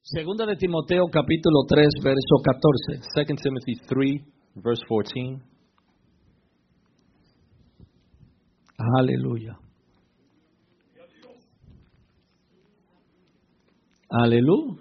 Segunda de Timoteo capítulo 3 verso 14. 2 Timothy 3, verse 14. Aleluya. Aleluya.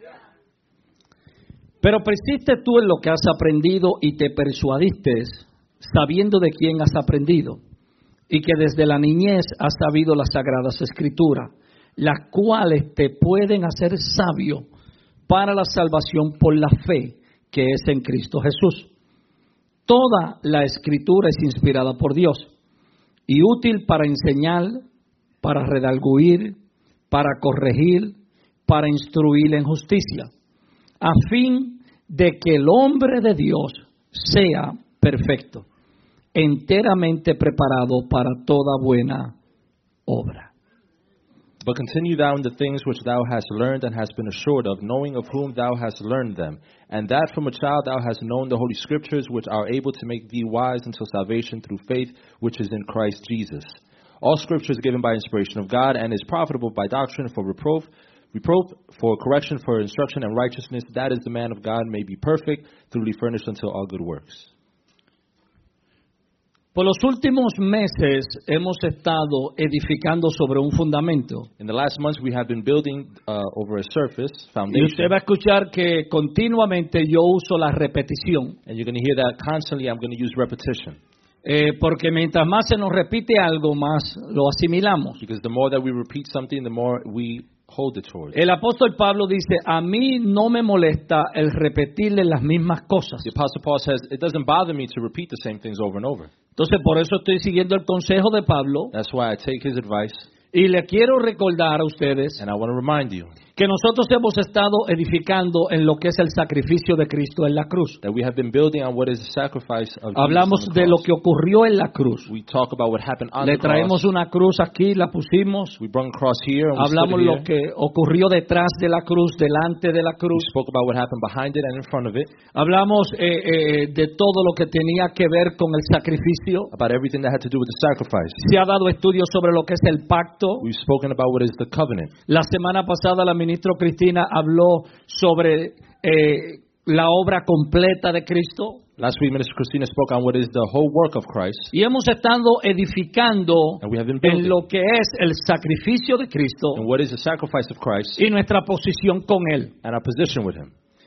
Pero persiste tú en lo que has aprendido y te persuadiste, sabiendo de quién has aprendido, y que desde la niñez has sabido las sagradas escrituras, las cuales te pueden hacer sabio para la salvación por la fe que es en Cristo Jesús. Toda la escritura es inspirada por Dios y útil para enseñar, para redarguir, para corregir, para instruir en justicia, a fin de que el hombre de Dios sea perfecto, enteramente preparado para toda buena obra. But continue thou in the things which thou hast learned and hast been assured of, knowing of whom thou hast learned them, and that from a child thou hast known the Holy Scriptures, which are able to make thee wise until salvation through faith which is in Christ Jesus. All Scripture is given by inspiration of God, and is profitable by doctrine, for reproof, for correction, for instruction and righteousness, that is the man of God may be perfect, thoroughly furnished unto all good works. Por los últimos meses hemos estado edificando sobre un fundamento. In the last months, we have been building over a surface, Y foundation. usted va a escuchar que continuamente yo uso la repetición. And you're going to hear that constantly. I'm going to use repetition. Porque mientras más se nos repite algo, más lo asimilamos. Because the more that we repeat something, the more we hold it towards. El apóstol Pablo dice, a mí no me molesta el repetirle las mismas cosas. The Apostle Paul says, it doesn't bother me to repeat the same things over and over. Entonces, por eso estoy siguiendo el consejo de Pablo That's why I take his advice, y le quiero recordar a ustedes and I want to remind you que nosotros hemos estado edificando en lo que es el sacrificio de Cristo en la cruz. that we have been building on what is the sacrifice of Hablamos Jesus on the de lo cross. que ocurrió en la cruz. We talk about what happened on Le the cross. traemos una cruz aquí, la pusimos. We brought a cross here, and we stood Hablamos it lo here. que ocurrió detrás de la cruz, delante de la We cruz. spoke about what happened behind it and in front of it, Hablamos de todo lo que tenía que ver con el sacrificio. about everything that had to do with the sacrifice. Se ha dado estudios sobre lo que es el pacto. We've spoken about what is the covenant. La semana pasada la ministra Cristina habló sobre la obra completa de Cristo. Last week, Minister Christina spoke on what is the whole work of Christ, Y hemos estado edificando and we have been en building lo que es el sacrificio de Cristo and what is the sacrifice of Christ y nuestra posición con Él. and our position with Him.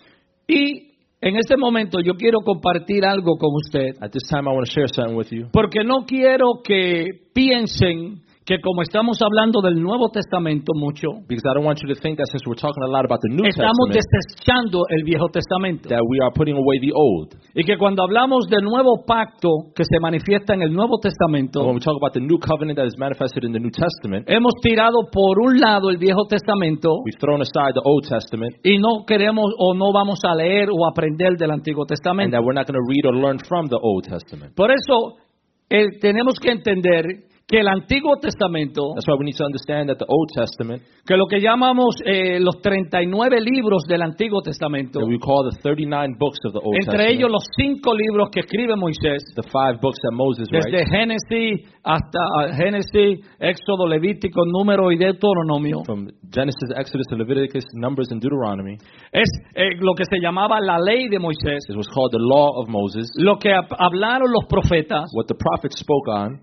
Y en este momento yo quiero compartir algo con usted, At this time, I want to share something with you porque no quiero que piensen que como estamos hablando del Nuevo Testamento mucho, because I don't want you to think that since we're talking a lot about the New estamos Testament, desechando el Viejo Testamento. that we are putting away the Old. Y que cuando hablamos del nuevo pacto que se manifiesta en el Nuevo And when Testamento, we talk about the new covenant that is manifested in the New Testament, hemos tirado por un lado el Viejo Testamento we've thrown aside the Old Testament, y no queremos o no vamos a leer o aprender del Antiguo and Testamento. that we're not going to read or learn from the Old Testament. Por eso tenemos que entender que el Antiguo Testamento, That's why we need to understand that the Old Testament, que lo que llamamos los 39 libros del Antiguo Testamento, that we call the 39 books of the Old entre ellos Testament, los 5 libros que escribe Moisés, the 5 books that Moses desde writes, Génesis hasta Génesis, Éxodo, Levítico, Número y Deuteronomio, from Genesis, Exodus, to Leviticus, Numbers, and Deuteronomy, es lo que se llamaba la ley de Moisés, it was called the Law of Moses, lo que hablaron los profetas, what the prophets spoke on,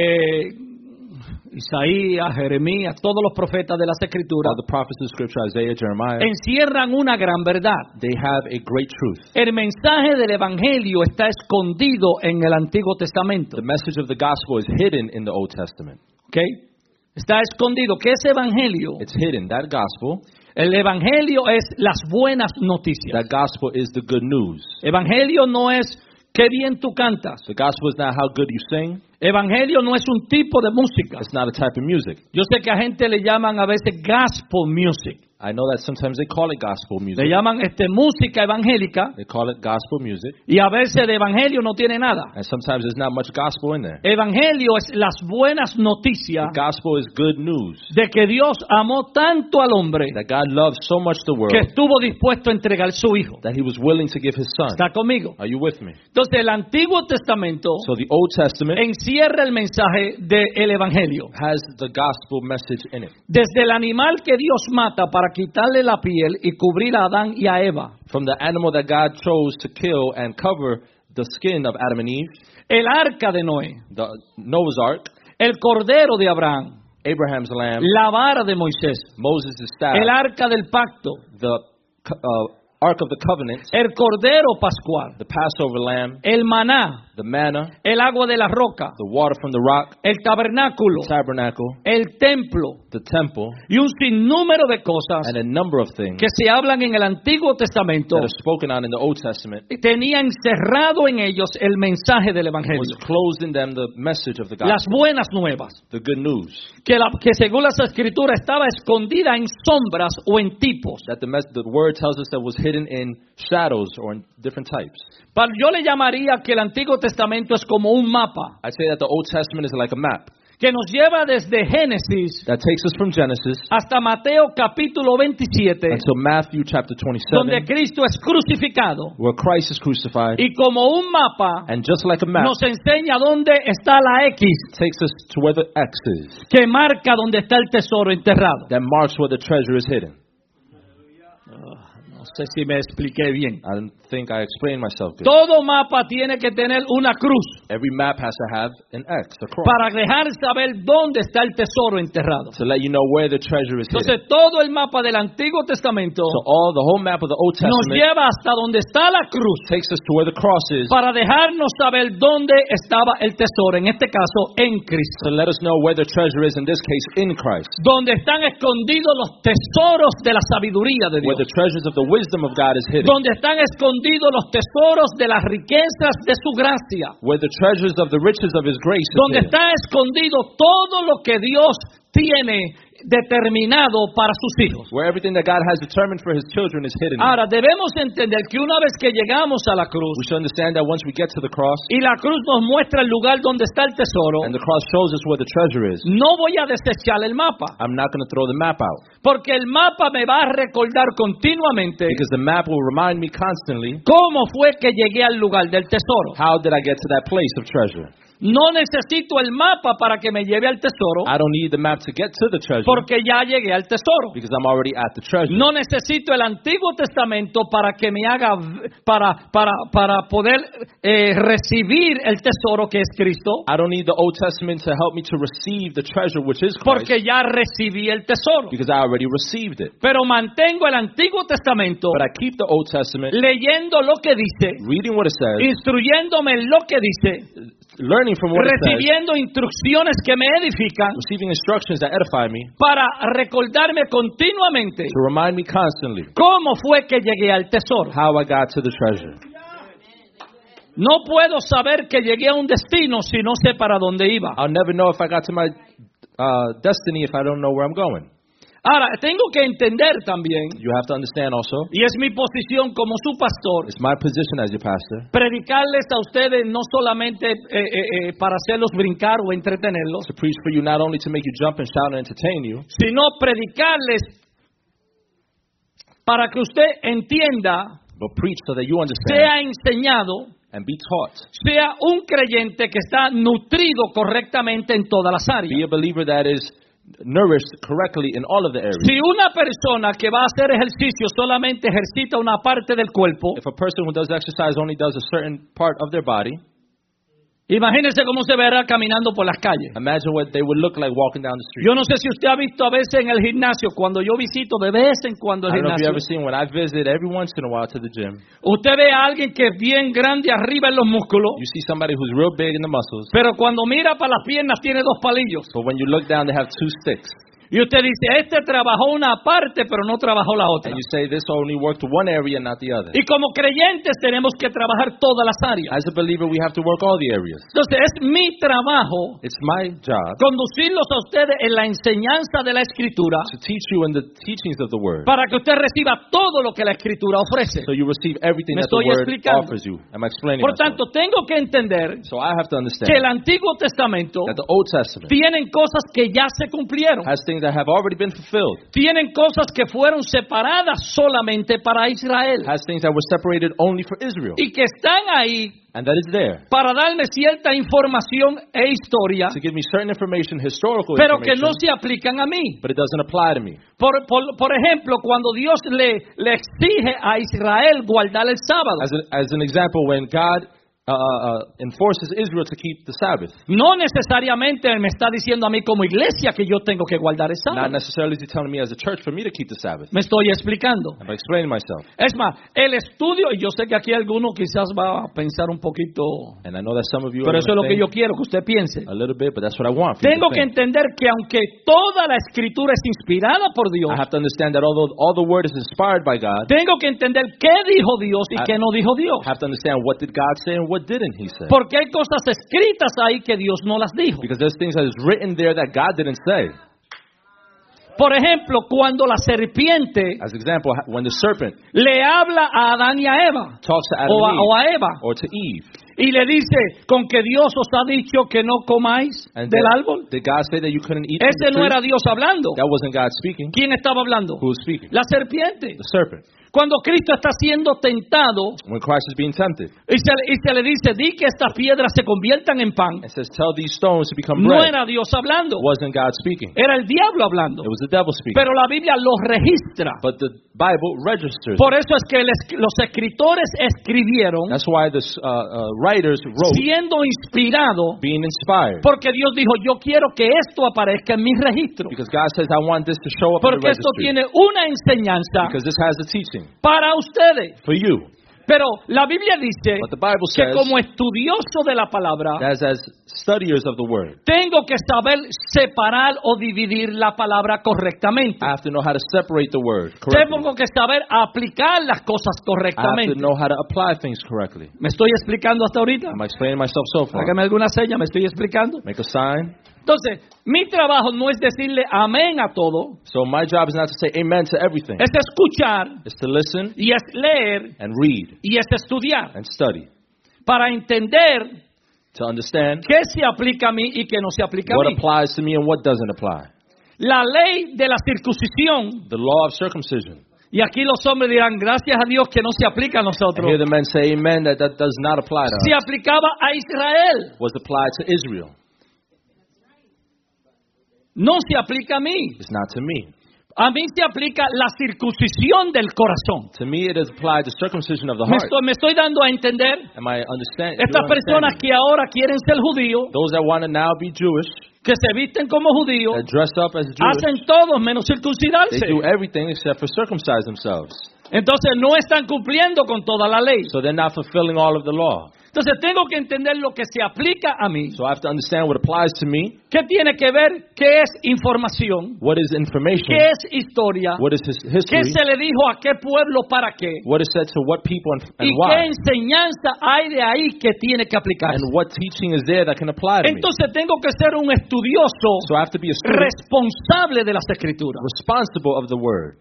Isaías, Jeremías, todos los profetas de las Escrituras, all the prophets of Scripture, Isaiah, Jeremiah, encierran una gran verdad. they have a great truth. El mensaje del Evangelio está escondido en el Antiguo Testamento. The message of the gospel is hidden in the Old Testament. ¿Okay? Está escondido. ¿Qué es Evangelio? It's hidden. That gospel, El Evangelio es las buenas noticias. that gospel is the good news. Evangelio no es qué bien tú cantas. The gospel is not how good you sing. Evangelio no es un tipo de música. It's not a type of music. Yo sé que a gente le llaman a veces gospel music. I know that sometimes they call it gospel Le music. llaman música evangélica They call it gospel music. y a veces de evangelio no tiene nada. And sometimes there's not much gospel in there. Evangelio es las buenas noticias The gospel is good news. de que Dios amó tanto al hombre That God loved so much the world que estuvo dispuesto a entregar su hijo. that he was willing to give his son. ¿Está conmigo? Are you with me? Entonces el Antiguo Testamento So the Old Testament encierra el mensaje del evangelio. has the gospel message in it. Desde el animal que Dios mata para quitarle la piel y cubrir a Adán y a Eva. From the animal that God chose to kill and cover the skin of Adam and Eve, El arca de Noé, the Noah's Ark, el cordero de Abraham, Abraham's lamb, la vara de Moisés, Moses' staff, el arca del pacto, the Ark of the Covenant, el cordero pascual, the Passover lamb, el maná, the manna, el agua de la roca, the water from the rock, el tabernáculo, tabernacle, el templo the temple, y un sinnúmero de cosas and a number of things que se hablan en el Antiguo Testamento that are spoken on in the Old Testament tenía encerrado en ellos el mensaje del was Evangelio, closed in them the message of the las gospel, buenas nuevas, the good news, que según las Escrituras estaba escondida en sombras o en tipos. that the word tells us that was hidden in shadows or in different types. Yo le llamaría que el Antiguo Testamento es como un mapa I say that the Old Testament is like a map que nos lleva desde Génesis that takes us from Genesis hasta Mateo capítulo 27, until Matthew chapter donde 27, Cristo es crucificado, where Christ is crucified, y como un mapa and just like a map, nos enseña dónde está la X takes us to where the X is, que marca dónde está el tesoro enterrado. that marks where the treasure is hidden. No sé si me expliqué bien. I don't think I explained myself good. Todo mapa tiene que tener una cruz Every map has to have an X, a cross, para dejar saber dónde está el tesoro enterrado. to let you know where the treasure is hidden. Entonces todo el mapa del Antiguo Testamento So the whole map of the Old nos Testament lleva hasta donde está la cruz takes us to where the cross is, para dejarnos saber dónde estaba el tesoro, en este caso en Cristo. to let us know where the treasure is, in this case in Christ, Donde están escondidos los tesoros de la sabiduría de where Dios. the treasures of the wisdom of God is hidden, Donde están escondidos los tesoros de las riquezas de su gracia. where the treasures of the riches of His grace is Donde hidden, está escondido todo lo que Dios tiene determinado para sus hijos. where everything that God has determined for His children is hidden. Ahora, debemos entender que una vez que llegamos a la cruz We should understand that once we get to the cross, y la cruz nos muestra el lugar donde está el tesoro, and the cross shows us where the treasure is, no voy a desechar el mapa, I'm not going to throw the map out, porque el mapa me va a recordar continuamente because the map will remind me constantly, cómo fue que llegué al lugar del tesoro. how did I get to that place of treasure? No necesito el mapa para que me lleve al tesoro, I don't need the map to get to the treasure, porque ya llegué al tesoro. because I'm already at the treasure. No necesito el Antiguo Testamento para que me haga para poder recibir el tesoro que es Cristo, I don't need the Old Testament to help me to receive the treasure which is Christ, porque ya recibí el tesoro. because I already received it. Pero mantengo el Antiguo Testamento But I keep the Old Testament, leyendo lo que dice, reading what it says, instruyéndome en lo que dice, learning from what it says, recibiendo instrucciones que me edifican receiving instructions that edify me, para recordarme continuamente to remind me constantly cómo fue que llegué al tesoro. how I got to the treasure. No puedo saber que llegué a un destino si no sé para dónde iba. I'll never know if I got to my destiny if I don't know where I'm going. Ahora, tengo que entender también, You have to understand also, y es mi posición como su pastor, it's my position as your pastor, predicarles a ustedes no solamente para hacerlos brincar o entretenerlos, to preach for you not only to make you jump and shout and entertain you, sino predicarles para que usted entienda, but preach so that you understand sea enseñado, and be taught. sea un creyente que está nutrido correctamente en todas las áreas. Be a believer that is nourished correctly in all of the areas. Si una persona que va a hacer ejercicio solamente ejercita una parte del cuerpo, If a person who does exercise only does a certain part of their body, imagínense cómo se verá caminando por las calles. imagine what they would look like walking down the street. Yo no sé si usted ha visto a veces en el gimnasio, cuando yo visito de vez en cuando el I don't know if you've gimnasio, ever seen when I visit every once in a while to the gym, usted ve a alguien que es bien grande arriba en los músculos, you see somebody who's real big in the muscles, pero cuando mira para las piernas tiene dos palillos. but when you look down they have two sticks. Y usted dice, este trabajó una parte, pero no trabajó la otra. And you say this only worked one area, not the other. Y como creyentes tenemos que trabajar todas las áreas. As a believer, we have to work all the areas. Entonces es mi trabajo It's my job conducirlos a ustedes en la enseñanza de la Escritura to teach you in the teachings of the Word, para que usted reciba todo lo que la Escritura ofrece. so you receive everything Me that the estoy Word explicando. offers you. Am I explaining Por myself? tanto, tengo que entender So I have to que understand el Antiguo Testamento that the Old Testament tienen cosas que ya se cumplieron. has things things that have already been fulfilled. Tienen cosas que fueron separadas solamente para Israel. Has things that were separated only for Israel. Y que están ahí And that is there. para darme cierta información e historia, To give me certain information, historical pero que information, no se aplican a mí. but it doesn't apply to me. Por ejemplo, cuando Dios le exige a Israel guardar el sábado, As an example, when God enforces Israel to keep the Sabbath, no necesariamente me está diciendo a mí como iglesia que yo tengo que guardar el not sábado. necessarily is he telling me as a church for me to keep the Sabbath. Me estoy explicando. I'm explaining myself. Es más, el estudio, y yo sé que aquí alguno quizás va a pensar un poquito, And I know that some of you pero are eso es lo que think yo quiero que usted piense. a little bit, but that's what I want for you Tengo to que think. entender que aunque toda la escritura es inspirada por Dios, I have to understand that although all the word is inspired by God, tengo que entender qué dijo Dios y qué no dijo Dios. I have to understand what did God say and what didn't he say. Porque hay cosas escritas ahí que Dios no las dijo. Because there's things that is written there that God didn't say. Por ejemplo, cuando la serpiente As example, when the serpent le habla a Adán y a Eva, talks to Adam o and Eve, a Eva, or to Eve, y le dice, con que Dios os ha dicho que no comáis and del that- árbol. did God say that you couldn't eat from Ese the no tree? era Dios hablando. That wasn't God speaking. ¿Quién estaba hablando? Who was speaking? La serpiente. The serpent. Cuando Cristo está siendo tentado When Christ is being tempted, y se le dice, di que estas piedras se conviertan en pan, and says, "Tell these stones to become no bread." era Dios hablando, It wasn't God speaking. era el diablo hablando. It was the devil speaking. Pero la Biblia lo registra. But the Bible registers. Por eso es que los escritores escribieron That's why the writers wrote, siendo inspirado, being inspired. porque Dios dijo, yo quiero que esto aparezca en mi registro, Because God says, "I want this to show up in the porque esto registry." tiene una enseñanza Because this has a teaching para ustedes. for you. Pero la Biblia dice But the Bible que says como estudioso de la palabra, that as studiers of the word, tengo que saber separar o dividir la palabra correctamente. I have to know how to separate the word correctly. Tengo que saber aplicar las cosas I have correctamente. to know how to apply things correctly. ¿Me estoy explicando hasta ahorita? Am I explaining myself so far? Hágame alguna seña, ¿me estoy explicando? Make a sign. Entonces, mi trabajo no es decirle amén a todo, So my job is not to say amen to everything. es escuchar It's to listen y es leer and read y es estudiar and study. para entender To understand qué se aplica a mí y qué no se aplica a what mí. applies to me and what doesn't apply. La ley de la circuncisión, The law of circumcision. y aquí los hombres dirán, gracias a Dios que no se aplica a I nosotros, hear the men say amen that does not apply to se us. aplicaba a Israel, Was applied to Israel. no se aplica a mí. It's not to me. A mí se aplica la circuncisión del corazón. To me it is applied to circumcision of the Me heart. estoy dando a entender, Am I understand? estas personas que ahora quieren ser judíos, Those that want to now be Jewish, que se visten como judíos, that dress up as Jewish, hacen todo menos they circuncidarse. do everything except for circumcise themselves. Entonces no están cumpliendo con toda la ley. So they're not fulfilling all of the law. Entonces tengo que entender lo que se aplica a mí. So I have to understand what applies to me, ¿Qué tiene que ver? ¿Qué es información? what is information, ¿Qué es historia? what is ¿Qué history, se le dijo a qué pueblo para qué? what is said to what people and ¿Y qué why, enseñanza hay de ahí que tiene que aplicarse? and what teaching is there that can apply to me. Entonces tengo que ser un estudioso So I have to be a student responsable de las escrituras. responsible of the word.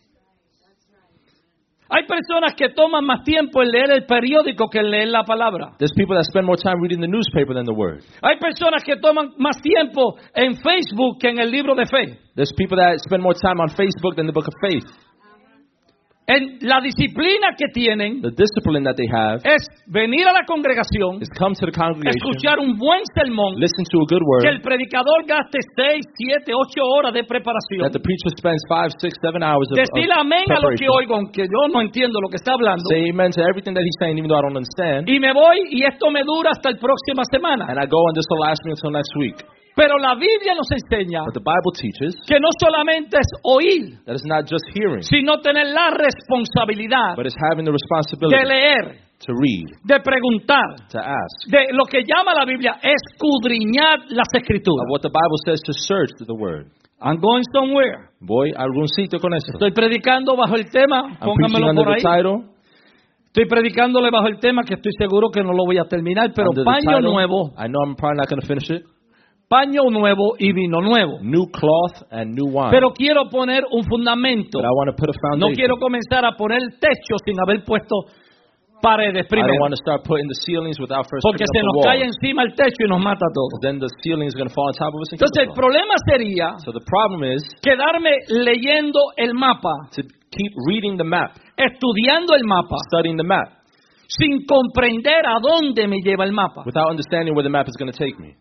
Hay personas que toman más tiempo en leer el periódico que en leer la palabra. There's people that spend more time reading the newspaper than the word. Hay personas que toman más tiempo en Facebook que en el libro de fe. There's people that spend more time on Facebook than the book of faith. En la disciplina que tienen The discipline that they have es venir a la congregación, is come to the congregation, escuchar un buen sermón, listen to a good que word, el predicador gaste 6, 7, 8 horas de that preparación. the preacher spends 5, 6, 7 hours of Decir amén a lo que preparation. oigo, aunque yo no entiendo lo que está hablando. Say amen to everything that he's saying, even though I don't understand. Y me voy y esto me dura hasta la próxima semana. And I go and this will last me until next week. Pero la Biblia nos enseña But the Bible teaches que no solamente es oír, that it's not just hearing, sino tener la responsabilidad but it's having the de responsibility leer, to read, de preguntar, to ask. de lo que llama la Biblia escudriñar las Of escrituras. what the Bible says to search the word. I'm going somewhere. Voy a algún sitio con esto. Estoy predicando bajo el tema, I'm preaching póngamelo under por the ahí. title. Estoy predicándole bajo el tema que estoy seguro que no lo voy a terminar, pero Under the paño title. nuevo, I know I'm probably not going to finish it. paño nuevo y vino nuevo. New cloth and new wine. Pero quiero poner un fundamento. But I want to put a No foundation. quiero comenzar a poner techo sin haber puesto paredes I don't primero. want to start putting the ceilings without first Porque picking se up nos the cae walls. encima el techo y nos mata todo. Then the ceiling is going to fall on top of us and kill Entonces el us all. problema sería So the problem is quedarme leyendo el mapa, to keep reading the map, estudiando el mapa, studying the map, sin comprender a dónde me lleva el mapa. without understanding where the map is going to take me.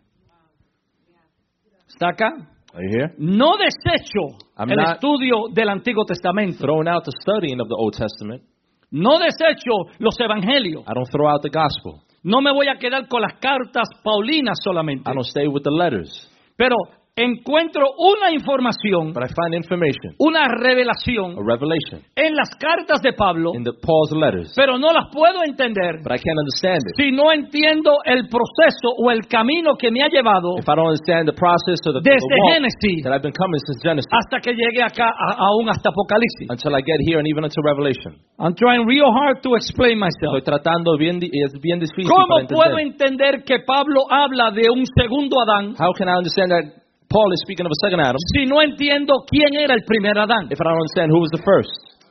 ¿Está acá? Are you here? No desecho I'm el not estudio del Antiguo Testamento. Throwing out the studying of the Old Testament. No desecho los evangelios. I don't throw out the gospel. No me voy a quedar con las cartas paulinas solamente. I don't stay with the letters. Pero encuentro una información, But I find information, una revelación a revelation, en las cartas de Pablo, in Paul's letters. pero no las puedo entender But I can't understand it si no entiendo el proceso o el camino que me ha llevado if I don't understand the process or the desde walk Génesis that I've been coming since Genesis hasta que llegue acá aún hasta Apocalipsis. until I get here and even until Revelation. I'm trying real hard to explain myself. Estoy tratando es bien difícil ¿Cómo para puedo entender. entender que Pablo habla de un segundo Adán How can I understand that Paul is speaking of a second Adam si no entiendo quién era el primer Adán? if I don't understand who was the first?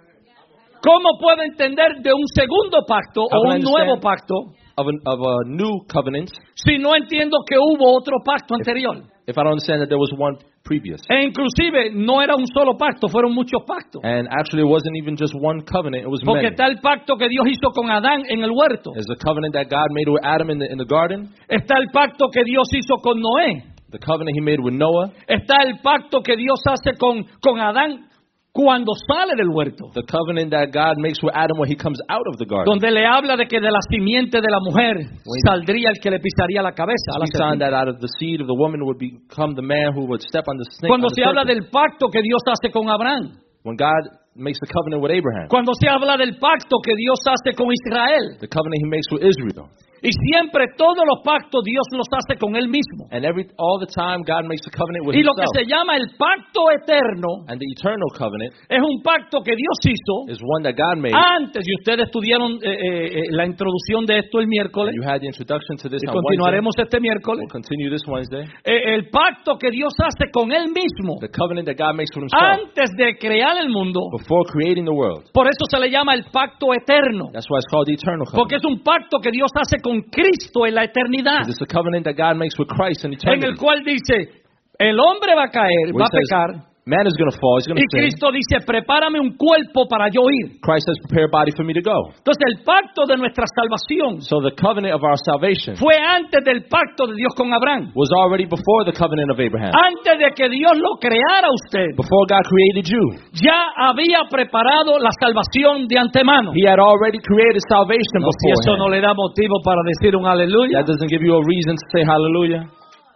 ¿Cómo puedo entender de un segundo pacto How o can I un nuevo understand pacto of a new covenant si no entiendo que hubo otro pacto anterior? if I don't understand that there was one previous? E inclusive no era un solo pacto, fueron muchos pactos. And actually it wasn't even just one covenant, it was Porque many. está el pacto que Dios hizo con Adán en el huerto. There's the covenant that God made with Adam in the garden, Está el pacto que Dios hizo con Noé. the covenant he made with Noah, Está el pacto que Dios hace con Adán cuando sale del huerto. the covenant that God makes with Adam when he comes out of the garden. Donde le habla de que de la simiente de la mujer saldría el que le pisaría la cabeza. A la Speaks on serpiente. that out of the seed of the woman would become the man who would step on the snake. Cuando on the se habla serpent. del pacto que Dios hace con Abraham. When God makes the covenant with Abraham, Cuando se habla del pacto que Dios hace con Israel. the covenant he makes with Israel. Y siempre todos los pactos Dios los hace con Él mismo. And all the time God makes a covenant with Y lo que himself. se llama el pacto eterno And the eternal covenant es un pacto que Dios hizo is one that God made. antes, y ustedes estudiaron la introducción de esto el miércoles, You had the introduction to this y on Wednesday. continuaremos este miércoles. We'll continue this Wednesday. El pacto que Dios hace con Él mismo The covenant that God makes with himself antes de crear el mundo. before creating the world. Por eso se le llama el pacto eterno. That's why it's called the eternal Porque covenant. es un pacto que Dios hace con Cristo en la eternidad. 'Cause it's a covenant that God makes with Christ in En eternity. el cual dice, el hombre va a caer, Where va a he says, pecar. man is going to fall, he's going Y to sin. Cristo dice, prepárame un cuerpo para yo ir. Christ says, prepare a body for me to go. Entonces el pacto de nuestra salvación So the covenant of our salvation fue antes del pacto de Dios con Abraham. was already before the covenant of Abraham. Antes de que Dios lo creara a usted, Before God created you, ya había preparado la salvación de antemano. he had already created salvation No, si eso no beforehand. le da motivo para decir un aleluya. That doesn't give you a reason to say hallelujah.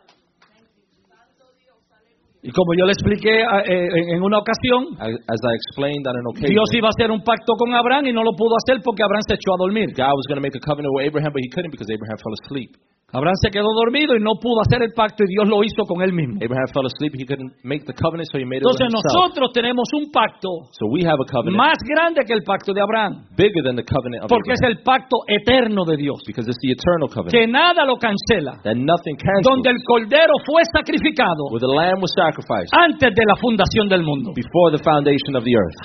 Y como yo le expliqué en una ocasión, As I explained on an occasion, Dios iba a hacer un pacto con Abraham y no lo pudo hacer porque Abraham se echó a dormir. God was going to make a covenant with Abraham, but he couldn't because Abraham fell asleep. Abraham se quedó dormido y no pudo hacer el pacto y Dios lo hizo con él mismo. Abraham fell asleep, he couldn't make the covenant, so he made it with Entonces himself. nosotros tenemos un pacto So we have a covenant más grande que el pacto de Abraham, bigger than the covenant of porque es Abraham, el pacto eterno de Dios, because it's the eternal covenant que nada lo cancela, that nothing cancels, donde el cordero fue sacrificado where the lamb was sacrificed antes de la fundación del mundo. before the foundation of the earth.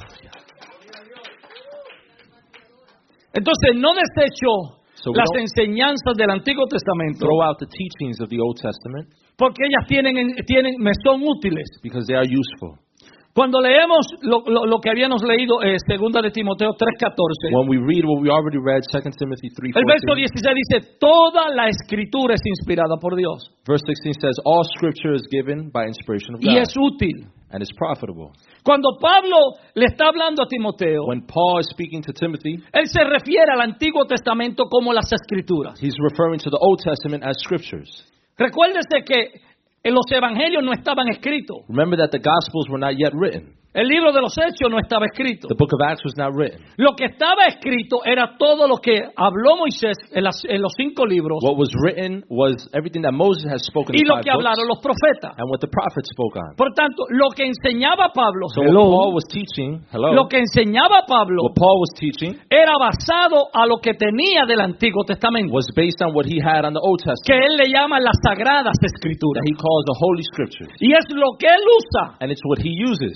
Entonces no desecho So we las don't enseñanzas del Antiguo Testamento throw out the teachings of the Old Testament porque ellas me son útiles. because they are useful. Cuando leemos lo que habíamos leído, segunda de Timoteo 3:14, When we read what we already read, 2 Timothy el verso 3:14, 16 dice, toda la escritura es inspirada por Dios verse 16 says, all scripture is given by inspiration of y God es útil. and is profitable. Cuando Pablo le está hablando a Timoteo, When Paul is speaking to Timothy, él se refiere al Antiguo Testamento como las escrituras. he's referring to the Old Testament as scriptures. Recuérdese que los evangelios no estaban escritos. Remember that the Gospels were not yet written. El libro de los Hechos no estaba escrito. The book of Acts was not written. Lo que estaba escrito era todo lo que habló Moisés en los 5 libros What was written was everything that Moses has spoken y in lo 5 que hablaron books los profetas. and what the prophets spoke on. Por tanto, lo que enseñaba Pablo, So what Paul was teaching, lo que enseñaba Pablo what Paul was teaching era basado a lo que tenía del Antiguo Testamento, was based on what he had on the Old que Testament, él le llama las sagradas escrituras. that he calls the Holy Scriptures. Y es lo que él usa And it's what he uses para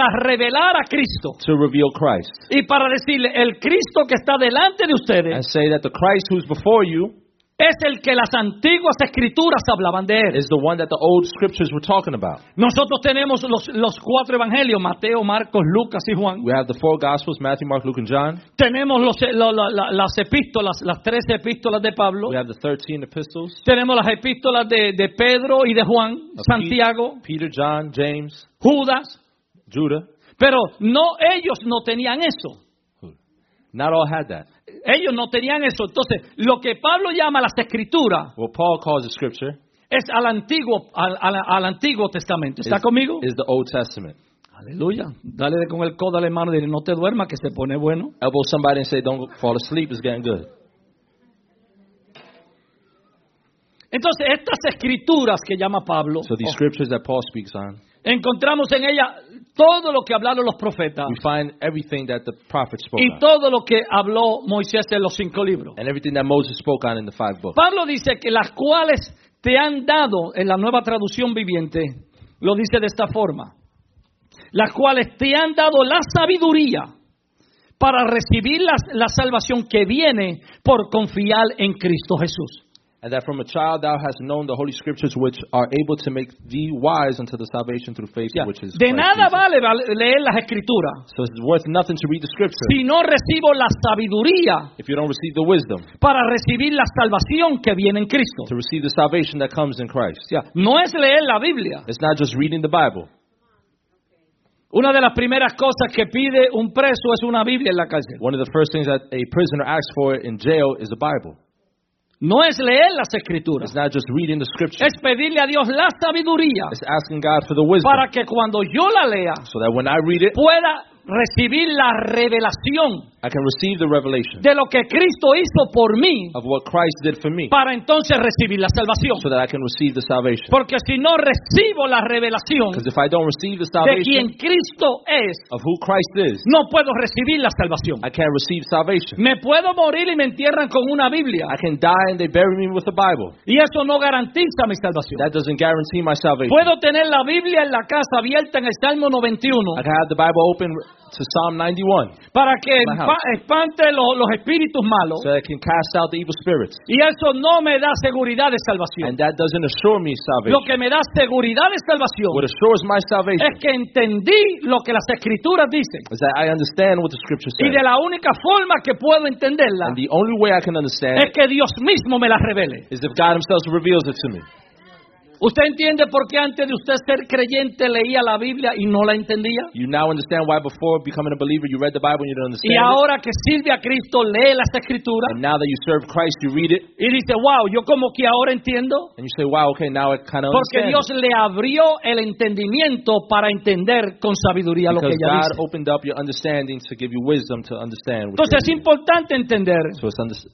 para revelar a Cristo to reveal Christ. y para decirle, el Cristo que está delante de And ustedes say that the Christ who's before you es el que las antiguas escrituras hablaban de él. is the one that the old scriptures were talking about. Nosotros tenemos los 4 evangelios, Mateo, Marcos, Lucas y Juan. We have the 4 Gospels, Matthew, Mark, Luke, and John. Tenemos las epístolas, las 13 epístolas de Pablo. We have the 13 epistles. Tenemos las epístolas de Pedro y de Juan, of Santiago, Peter, John, James, Judas. Judah. Pero ellos no tenían eso. Not all had that. Ellos no tenían eso. Entonces, lo que Pablo llama las escrituras What Paul calls the scripture es al Antiguo Testamento. ¿Está conmigo? is the Old Testament. Aleluya. Dale con el codo a la mano y dile, no te duermas que se pone bueno. Elbow somebody and say, don't fall asleep, it's getting good. Entonces, estas escrituras que llama Pablo, So these scriptures that Paul speaks on, encontramos en ellas todo lo que hablaron los profetas we find everything that the prophets spoke y on. todo lo que habló Moisés en los 5 libros. And everything that Moses spoke on in the 5 books. Pablo dice que las cuales te han dado, en la Nueva Traducción Viviente, lo dice de esta forma, las cuales te han dado la sabiduría para recibir la salvación que viene por confiar en Cristo Jesús. And that from a child thou hast known the holy scriptures which are able to make thee wise unto the salvation through faith which is De Christ nada Jesus. vale leer las escrituras So it's worth nothing to read the scripture si no recibo la sabiduría if you don't receive the wisdom para recibir la salvación que viene en Cristo. to receive the salvation that comes in Christ. O sea, no es leer la Biblia. It's not just reading the Bible. Una de las primeras cosas que pide un preso es una Biblia en la cárcel. One of the first things that a prisoner asks for in jail is the Bible. No es leer las escrituras. It's not just reading the scripture. Es pedirle a Dios la sabiduría It's asking God for the wisdom para que cuando yo la lea so that when I read it, pueda recibir la revelación I can receive the revelation de lo que Cristo hizo por mí of what Christ did for me para entonces recibir la salvación. so that I can receive the salvation. Porque si no recibo la revelación Because if I don't receive the de quien salvation Cristo es, of who Christ is, no puedo recibir la salvación. I can't receive salvation. Me puedo morir y me entierran con una Biblia I can die and they bury me with the Bible. y eso no garantiza mi salvación. That doesn't guarantee my salvation. Puedo tener la Biblia en la casa abierta en el Salmo 91 I can have the Bible open to Psalm 91 para que My house. espante los espíritus malos so that I can cast out the evil spirits. y eso no me da seguridad de salvación. And that doesn't assure me Lo salvation. que me da seguridad de salvación What assures my salvation es que entendí lo que las escrituras dicen is that I understand what the scripture y says. de la única forma que puedo entenderla And the only way I can understand es que Dios mismo me las revele. is if God himself reveals it to me. ¿Usted entiende por qué antes de usted ser creyente leía la Biblia y no la entendía? You now understand why before becoming a believer you read the Bible and you didn't Y understand it. ahora que sirve a Cristo lee las escrituras And now that you serve Christ, you read it y dice, wow, yo como que ahora entiendo. and you say, wow, okay, now I kind of Porque understand. Dios le abrió el entendimiento para entender con sabiduría lo que Because ella God dice. opened up your understanding to give you wisdom to understand. What Entonces es you're reading. importante entender So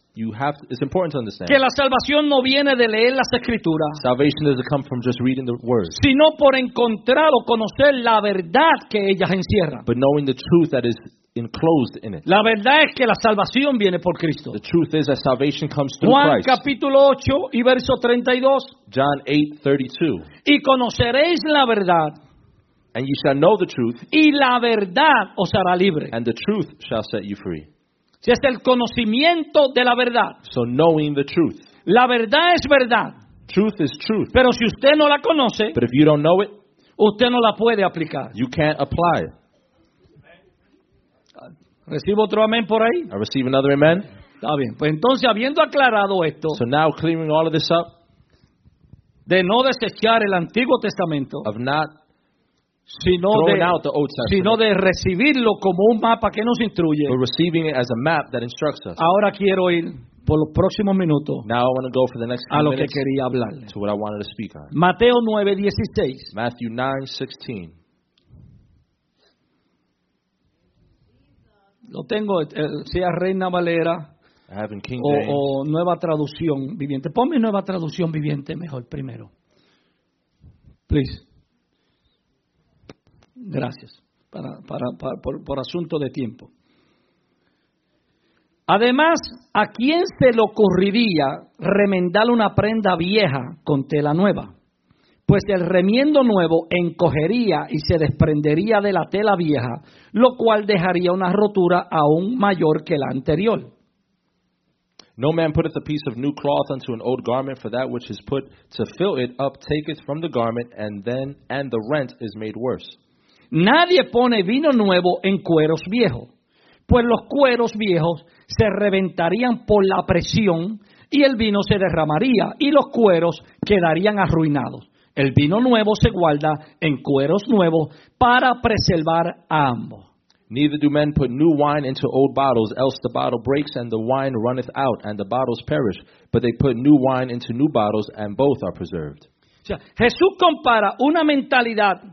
it's important to understand. que la salvación no viene de leer las escrituras, Salvation doesn't come from just reading the words, sino por encontrar o conocer la verdad que ellas encierran. but knowing the truth that is enclosed in it. La verdad es que la salvación viene por Cristo. The truth is that salvation comes through Juan Christ. capítulo 8 y verso 32. John 8:32. Y conoceréis la verdad, And ye shall know the truth, y la verdad os hará libre. and the truth shall set you free. Si es el conocimiento de la verdad. So knowing the truth. La verdad es verdad, Truth is truth. pero si usted no la conoce, But if you don't know it, usted no la puede aplicar. you can't apply it. ¿Recibo otro amén por ahí? I receive another amen. Está bien. Pues entonces, habiendo aclarado esto, So now clearing all of this up, de no desechar el Antiguo Testamento, of not sino throwing out the Old sino Testament, de recibirlo como un mapa que nos instruye, but receiving it as a map that instructs us. ahora quiero ir por los próximos minutos Now I want to go for the next a few lo que minutes quería hablarle. to what I wanted to speak on. Mateo 9:16. Matthew 9:16. Lo tengo, sea Reina Valera I have in King James. o Nueva Traducción Viviente. Ponme Nueva Traducción Viviente mejor primero. Please. Gracias. Por asunto de tiempo. Además, ¿a quién se le ocurriría remendar una prenda vieja con tela nueva? pues el remiendo nuevo encogería y se desprendería de la tela vieja, lo cual dejaría una rotura aún mayor que la anterior. No man putteth a piece of new cloth unto an old garment, for that which is put to fill it up taketh from the garment, and the rent is made worse. Nadie pone vino nuevo en cueros viejos, pues los cueros viejos se reventarían por la presión y el vino se derramaría y los cueros quedarían arruinados. El vino nuevo se guarda en cueros nuevos para preservar a ambos. Neither do men put new wine into old bottles, else the bottle breaks and the wine runneth out, and the bottles perish. But they put new wine into new bottles, and both are preserved. O sea, Jesús compara una mentalidad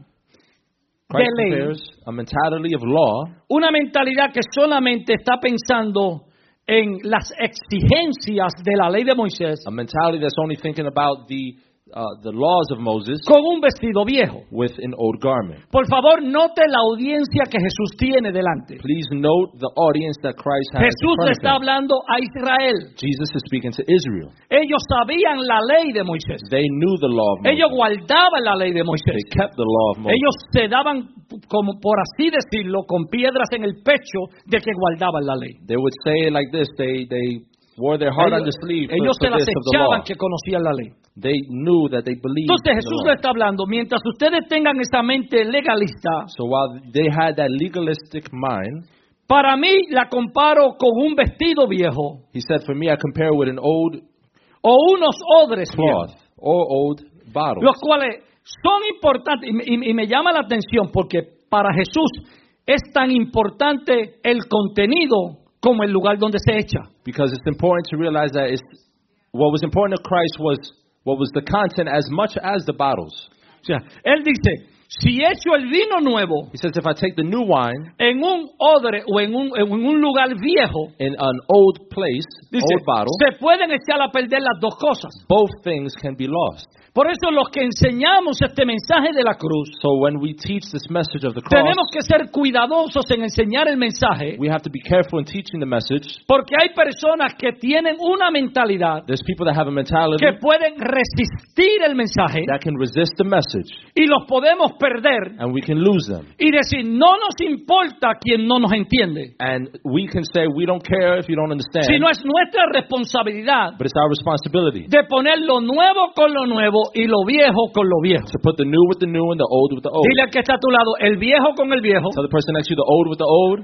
de Christ ley, compares a mentality of law, una mentalidad que solamente está pensando en las exigencias de la ley de Moisés, a mentality that's only thinking about the laws of Moses, con un vestido viejo. with an old garment. Por favor, note la audiencia que Jesús tiene delante. Please note the audience that Christ has in Jesús le front está of him. hablando a Israel. Jesus is speaking to Israel. Ellos sabían la ley de Moisés. They knew the law of Moses. Ellos guardaban la ley de Moisés. They kept the law of Moses. Ellos se daban, como por así decirlo, con piedras en el pecho de que guardaban la ley. They would say it like this. They wore their heart on the sleeve Ellos for se las this of the law. echaban que conocían la ley. They knew that they believed Entonces in the Jesús law. le está hablando, mientras ustedes tengan esa mente legalista, So while they had that legalistic mind, para mí la comparo con un vestido viejo he said, for me, I compare with an old o unos odres cloth viejos, or old bottles. los cuales son importantes y me llama la atención porque para Jesús es tan importante el contenido como el lugar donde se echa. Because it's important to realize that what was important to Christ was what was the content as much as the bottles. O sea, él dice, si echo el vino nuevo He says, if I take the new wine en un odre o en un lugar viejo, in an old place, dice, old bottle, se pueden echar a perder las dos cosas. both things can be lost. Por eso los que enseñamos este mensaje de la cruz, So when we teach this message of the cross, tenemos que ser cuidadosos en enseñar el mensaje, we have to be careful in teaching the message. porque hay personas que tienen una mentalidad There's people that have a mentality que pueden resistir el mensaje that can resist the message, y los podemos perder and we can lose them. y decir, no nos importa quien no nos entiende, And we can say, we don't care if you don't understand, sino es nuestra responsabilidad but it's our responsibility de poner lo nuevo con lo nuevo y lo viejo con lo viejo. to put the new with the new and the old with the old. Dile al que está a tu lado, el viejo con el viejo, Tell the person next to you, the old with the old,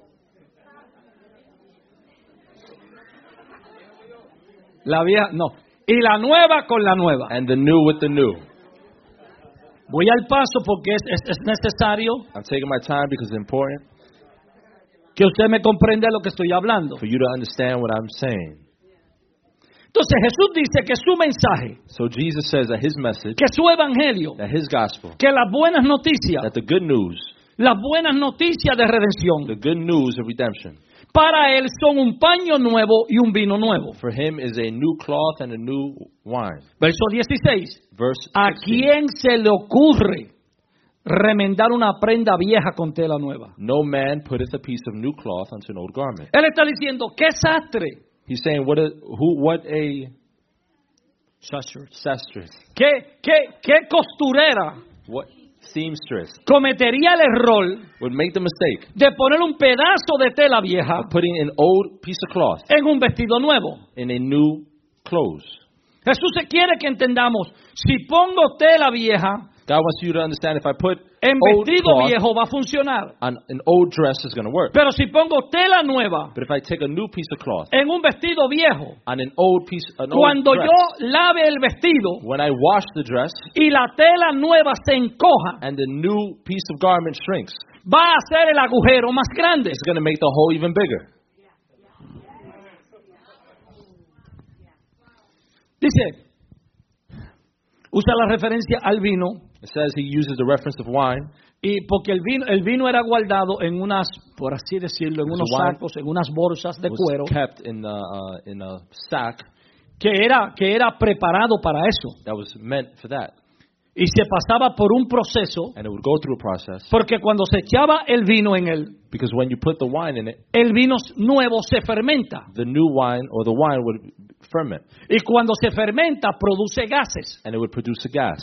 la vieja, no, y la nueva con la nueva. and the new with the new. Voy al paso porque es necesario I'm taking my time because it's important que usted me comprenda lo que estoy hablando. for you to understand what I'm saying. Entonces Jesús dice que su mensaje, So Jesus says that his message, que su evangelio, that his gospel, que las buenas noticias, that the good news de redención, the good news of redemption, para él son un paño nuevo y un vino nuevo. for him is a new cloth and a new wine. Verso 16. Verse ¿A 16. quién se le ocurre remendar una prenda vieja con tela nueva? No man putteth a piece of new cloth unto an old garment. Él está diciendo, ¿qué sastre? He's saying, what a sestress, ¿Qué costurera what seamstress cometería el error would make the mistake de poner un pedazo de tela vieja of putting an old piece of cloth en un vestido nuevo? in a new clothes? Jesús se quiere que entendamos, si pongo tela vieja God wants you to understand, if I put en old vestido cloth viejo va a funcionar, on an old dress, is going to work. pero si pongo tela nueva But if I take a new piece of cloth en un vestido viejo, on an old piece, an old cuando dress, yo lave el vestido when I wash the dress y la tela nueva se encoja, and the new piece of garment shrinks, va a hacer el agujero más grande. it's going to make the hole even bigger. Dice, usa la referencia al vino, It says he uses the reference of wine, y porque el vino era guardado en unas, por así decirlo, en unos wine sacos, en unas bolsas de was cuero, kept in a sack que era preparado para eso. that was meant for that. Y se pasaba por un proceso, And it would go through a process, porque cuando se echaba el vino en él, because when you put the wine in it, el vino nuevo se fermenta. the new wine or the wine would ferment, Y cuando se fermenta, produce gases. and it would produce a gas.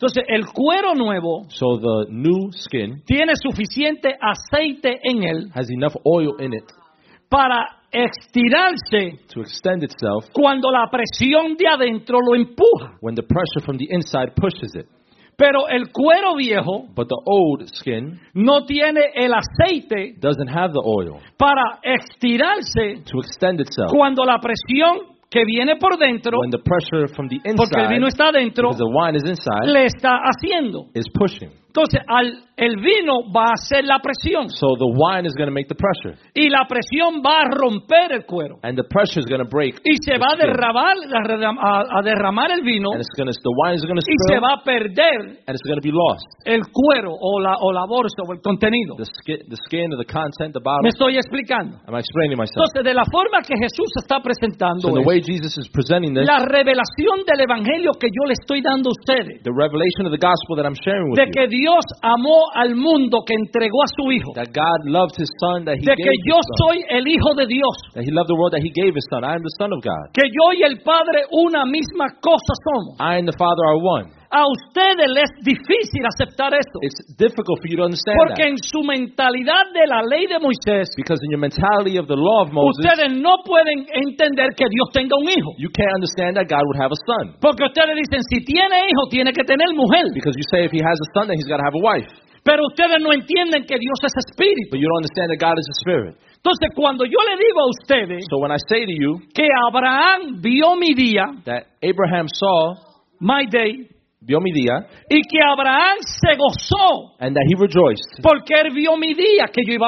Entonces, el cuero nuevo So the new skin tiene suficiente aceite en él has enough oil in it para estirarse to extend itself cuando la presión de adentro lo empuja. when the pressure from the inside pushes it. Pero el cuero viejo But the old skin no tiene el aceite doesn't have the oil para estirarse to extend itself cuando la presión que viene por dentro, when the pressure from the porque el vino inside, está dentro, because the wine is inside, le está haciendo. is pushing. Entonces, el vino va a hacer la presión So the wine is going to make the pressure, y la presión va a romper el cuero and the pressure is going to break y se the va a skin. derramar el vino And the wine is going to y se spill, va a perder and it's going to be lost. el cuero o la bolsa o el contenido. The skin or the content, the Me bottle. estoy explicando. Am I explaining myself? Entonces, de la forma que Jesús está presentando So the esto, way Jesus is presenting this, la revelación del evangelio que yo le estoy dando a ustedes, the revelation of the gospel that I'm sharing with de you, que Dios amó al mundo, que entregó a su hijo, that God loved His Son, that He de gave que yo His Son, soy el hijo de Dios, that He loved the world, that He gave His Son. I am the Son of God. que yo y el Padre una misma cosa somos. I and the Father are one. A ustedes les es difícil aceptar esto, It's difficult for you to understand porque that, en su mentalidad de la ley de Moisés, because in your mentality of the law of Moses, ustedes no pueden entender que Dios tenga un hijo. you can't understand that God would have a son. Porque ustedes dicen, si tiene hijo, tiene que tener mujer. Because you say if He has a son, then He's got to have a wife. Pero ustedes no entienden que Dios es espíritu. But you don't understand that God is a spirit. Entonces, cuando yo le digo a ustedes So when I say to you que Abraham vio mi día, that Abraham saw, my day, vio mi día, y que Abraham se gozó and that he rejoiced, porque él vio mi día, que yo iba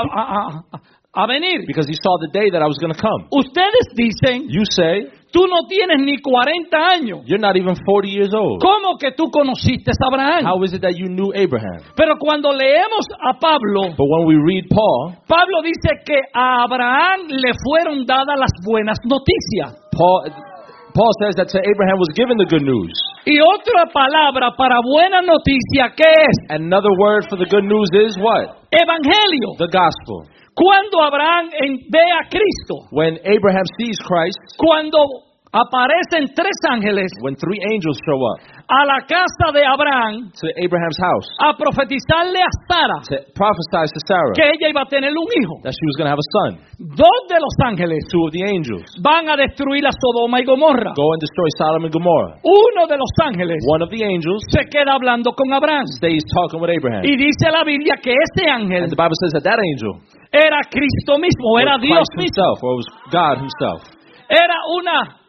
a venir. because he saw the day that I was going to come. Ustedes dicen, You say, tú no tienes ni 40 años. you're not even 40 years old. ¿Cómo que tú conociste a Abraham? How is it that you knew Abraham? Pero cuando leemos a Pablo, But when we read Paul, Pablo dice que a Abraham le fueron dadas las buenas noticias. Paul says that to Abraham was given the good news. Y otra palabra para buena noticia, ¿qué es? Another word for the good news is what? Evangelio. The gospel. Cuando Abraham ve a Cristo, When Abraham sees Christ, cuando aparecen 3 ángeles when 3 angels show up a la casa de Abraham to Abraham's house a profetizarle a Sara to prophesy to Sarah que ella iba a tener un hijo, that she was going to have a son, 2 de los ángeles 2 of the angels van a destruir a Sodoma y Gomorra. go and destroy Sodom and Gomorrah. Uno de los ángeles 1 of the angels se queda hablando con Abraham. stays talking with Abraham. Y dice la Biblia que ese ángel And the Bible says that that angel era Cristo mismo, era was Dios Christ mismo. himself, or it was God himself. Era una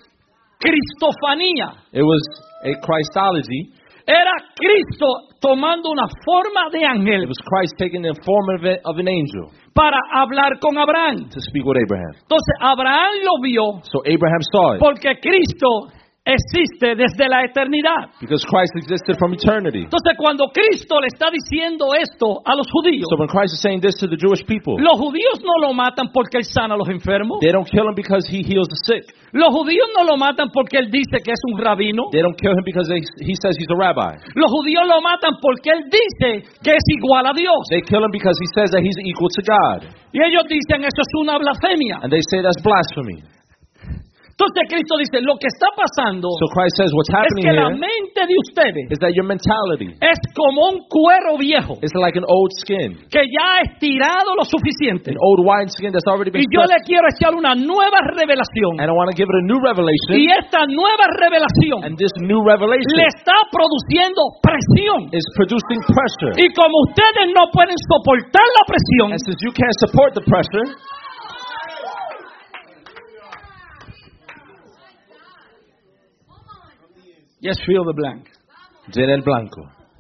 cristofanía. It was a Christology. Era Cristo tomando una forma de It ángel was Christ taking the form of an angel para hablar con Abraham. to speak with Abraham. Entonces Abraham lo vio So Abraham saw it porque Cristo existe desde la eternidad. because Christ existed from eternity. Entonces cuando Cristo le está diciendo esto a los judíos, So when Christ is saying this to the Jewish people, los judíos no lo matan porque él sana a los enfermos. they don't kill him because he heals the sick. Los judíos no lo matan porque él dice que es un rabino. They don't kill him because he says he's a rabbi. Los judíos lo matan porque él dice que es igual a Dios. They kill him because he says that he's equal to God. Y ellos dicen eso es una blasfemia. And they say that's blasphemy. Entonces Cristo dice, lo que está pasando So Christ says what's es happening que la here mente de ustedes is that your mentality es como un cuero viejo is like an old skin, que ya ha estirado lo suficiente. an old wine skin that's already Y been yo le stretched. quiero echar una nueva revelación. And I want to give it a new Y revelation. esta nueva revelación And this new revelation le está produciendo presión. is producing pressure. Y como ustedes no pueden soportar la presión, And since you can't support the pressure, yes, fill the blank. llena el blanco.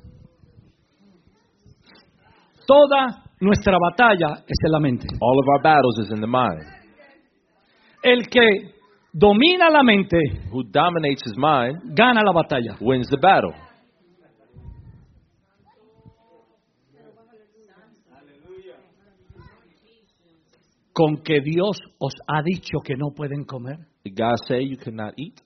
Toda nuestra batalla es en la mente. All of our battles is in the mind. El que domina la mente Who dominates his mind gana la batalla. wins the battle. Con que Dios os ha dicho que no pueden comer. Did God say you cannot eat?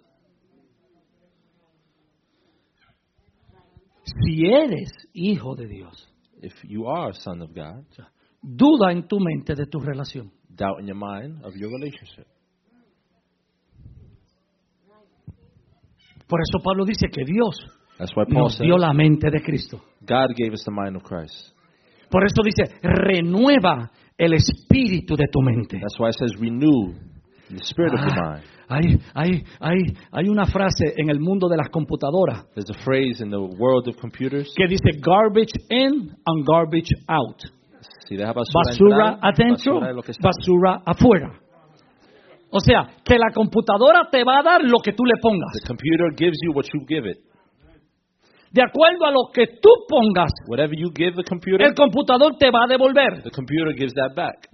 Si eres hijo de Dios, If you are a son of God, duda en tu mente de tu relación. doubt in your mind of your relationship. Por eso Pablo dice que Dios That's why Paul nos says dio la mente de Cristo. God gave us the mind of Christ. Por eso dice, renueva el espíritu de tu mente. That's why it says renew the spirit of your mind. Hay una frase en el mundo de las computadoras There's a phrase in the world of computers. que dice garbage in and garbage out. Si deja Basura adentro, basura de lo que está. basura afuera. O sea, que la computadora te va a dar lo que tú le pongas. The computer gives you what you give it. De acuerdo a lo que tú pongas, Whatever you give the computer, el computador te va a devolver. the computer gives that back.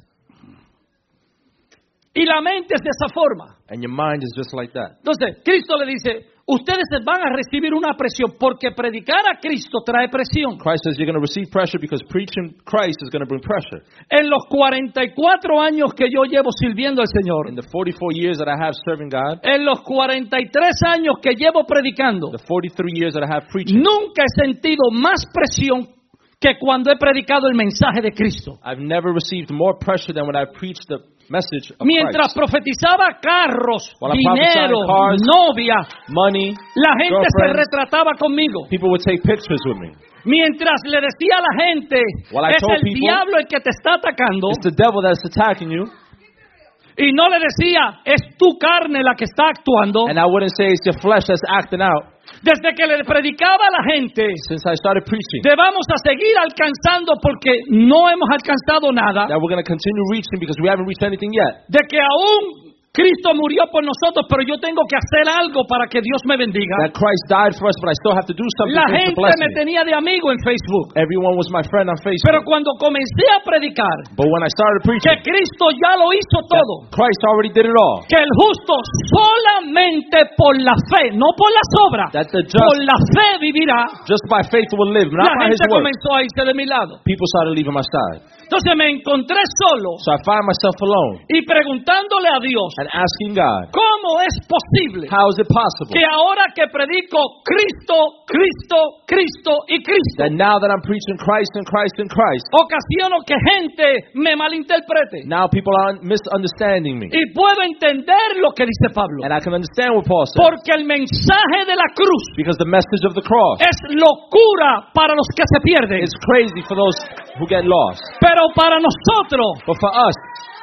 Y la mente es de esa forma. And your mind is just like that. Entonces, Cristo le dice, ustedes van a recibir una presión porque predicar a Cristo trae presión. Christ says you're going to receive pressure because preaching Christ is going to bring pressure. En los 44 años que yo llevo sirviendo al Señor, In the 44 years that I have serving God, en los 43 años que llevo predicando, the 43 years that I have preaching, nunca he sentido más presión que cuando he predicado el mensaje de Cristo. I've never received more pressure than when I preached the message of Mientras Christ. profetizaba carros, While I dinero, prophesied cars, novia, Money, la gente se girlfriends, retrataba conmigo. people would take pictures with me. Mientras le decía a la gente, While I es told el people, diablo el que te está atacando, It's the devil that's attacking you. y no le decía, es tu carne la que está actuando. And I wouldn't say it's your flesh that's acting out. Desde que le predicaba a la gente, Since I started preaching, debamos a seguir alcanzando porque no hemos alcanzado nada, that we're going to continue reaching because we haven't reached anything yet. de que aún Cristo murió por nosotros, pero yo tengo que hacer algo para que Dios me bendiga. That Christ died for us, but I still have to do something La for Him gente to bless me me. tenía de amigo en Facebook, Everyone was my friend on pero Facebook. cuando comencé a predicar But when I started que preaching, Cristo ya lo hizo todo, Christ already did it all. que el justo solamente por la fe, no por las obras, That the por just, la fe vivirá. just by faith will live, not La by His gente works. comenzó a irse de mi lado. People started leaving my side. Entonces me encontré solo So I find myself alone y preguntándole a Dios, and asking God, ¿cómo es posible how is it possible que ahora que predico Cristo, Cristo, Cristo y Cristo, that now that I'm preaching Christ and Christ and Christ, ocasiono que gente me malinterprete? now people are misunderstanding me? Y puedo entender lo que dice Pablo, And I can understand what Paul said. porque el mensaje de la cruz Because the message of the cross es locura para los que se pierden, is crazy for those who get lost. pero para nosotros, But for us,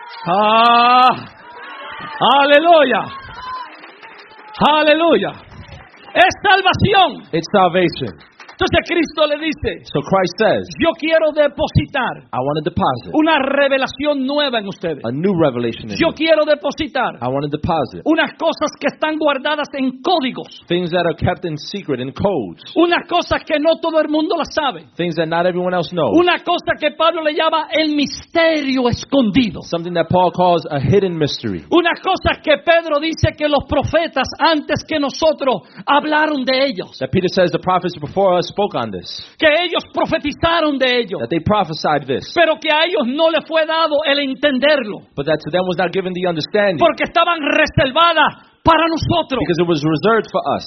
aleluya, aleluya, es salvación. it's salvation. Entonces Cristo le dice, So Christ says, yo quiero depositar I want to deposit una revelación nueva en ustedes. a new revelation in Yo you. quiero depositar I want to deposit unas cosas que están guardadas en códigos, things that are kept in secret, in codes, unas cosas que no todo el mundo las sabe, things that not everyone else knows, una cosa que Pablo le llama el misterio escondido, something that Paul calls a hidden mystery, unas cosas que Pedro dice que los profetas antes que nosotros hablaron de ellos, that Peter says the prophets before us spoke on this, que ellos profetizaron de ellos, that they prophesied this, pero que a ellos no les fue dado el entenderlo, but that to them was not given the understanding porque estaban reservadas para nosotros. because it was reserved for us.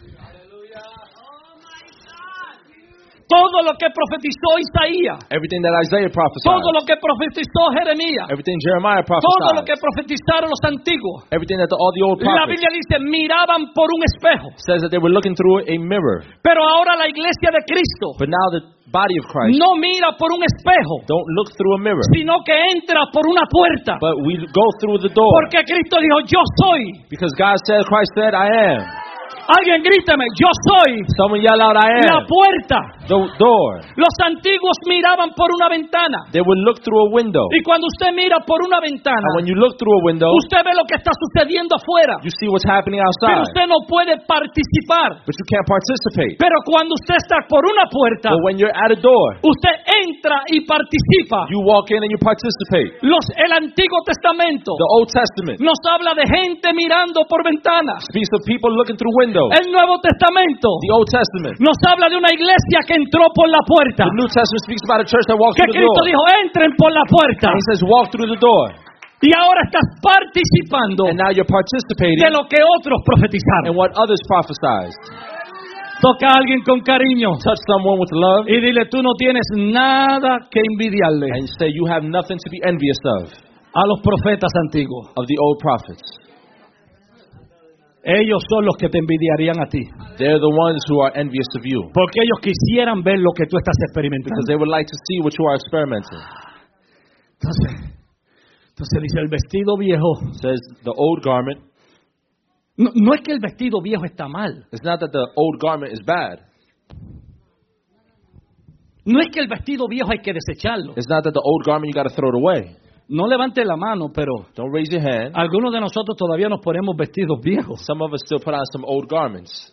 Todo lo que profetizó Isaías, Everything that Isaiah prophesied, todo lo que profetizó Jeremías, everything Jeremiah todo lo prophesied, que profetizaron los antiguos. everything that all the old La prophets Biblia dice, miraban por un espejo, says that they were looking through a mirror. pero ahora la iglesia de Cristo But now the body of Christ no mira por un espejo, don't look through a mirror, sino que entra por una puerta, but we go through the door. porque Cristo dijo, yo soy. Because God said, Christ said, I am. Alguien gríteme, yo soy Someone yell out, I la am. puerta. The door. Los antiguos miraban por una ventana, They would look through a window. y cuando usted mira por una ventana, And when you look through a window, usted ve lo que está sucediendo afuera, you see what's happening pero outside. usted no puede participar. But you can't participate. Pero cuando usted está por una puerta, But when you're at a door, usted entra y participa. you walk in and you participate. El Antiguo Testamento The Old Testament nos habla de gente mirando por ventanas. speaks of people looking through windows. El Nuevo Testamento The Old Testament. nos habla de una iglesia que entró por la puerta. The New Testament speaks about a church that walks Que through the Cristo door. dijo, entren por la puerta. And he says, walk through the door. Y ahora estás participando And now you're participating de lo que otros in profetizaron. what others prophesied. Toca a alguien con cariño Touch someone with love y dile, tú no tienes nada que envidiarle and say you have nothing to be envious a los profetas antiguos. of the old prophets. Ellos son los que te envidiarían a ti. They're the ones who are envious of you. Porque ellos quisieran ver lo que tú estás Because experimentando. they would like to see what you are experimenting. Entonces dice, el vestido viejo. It says the old garment. No es que el vestido viejo está mal. It's not that the old garment is bad. No es que el vestido viejo hay que desecharlo. It's not that the old garment you got to throw it away. No levante la mano, pero Don't raise your hand. algunos de nosotros todavía nos ponemos vestidos viejos. Some of us still put on some old garments.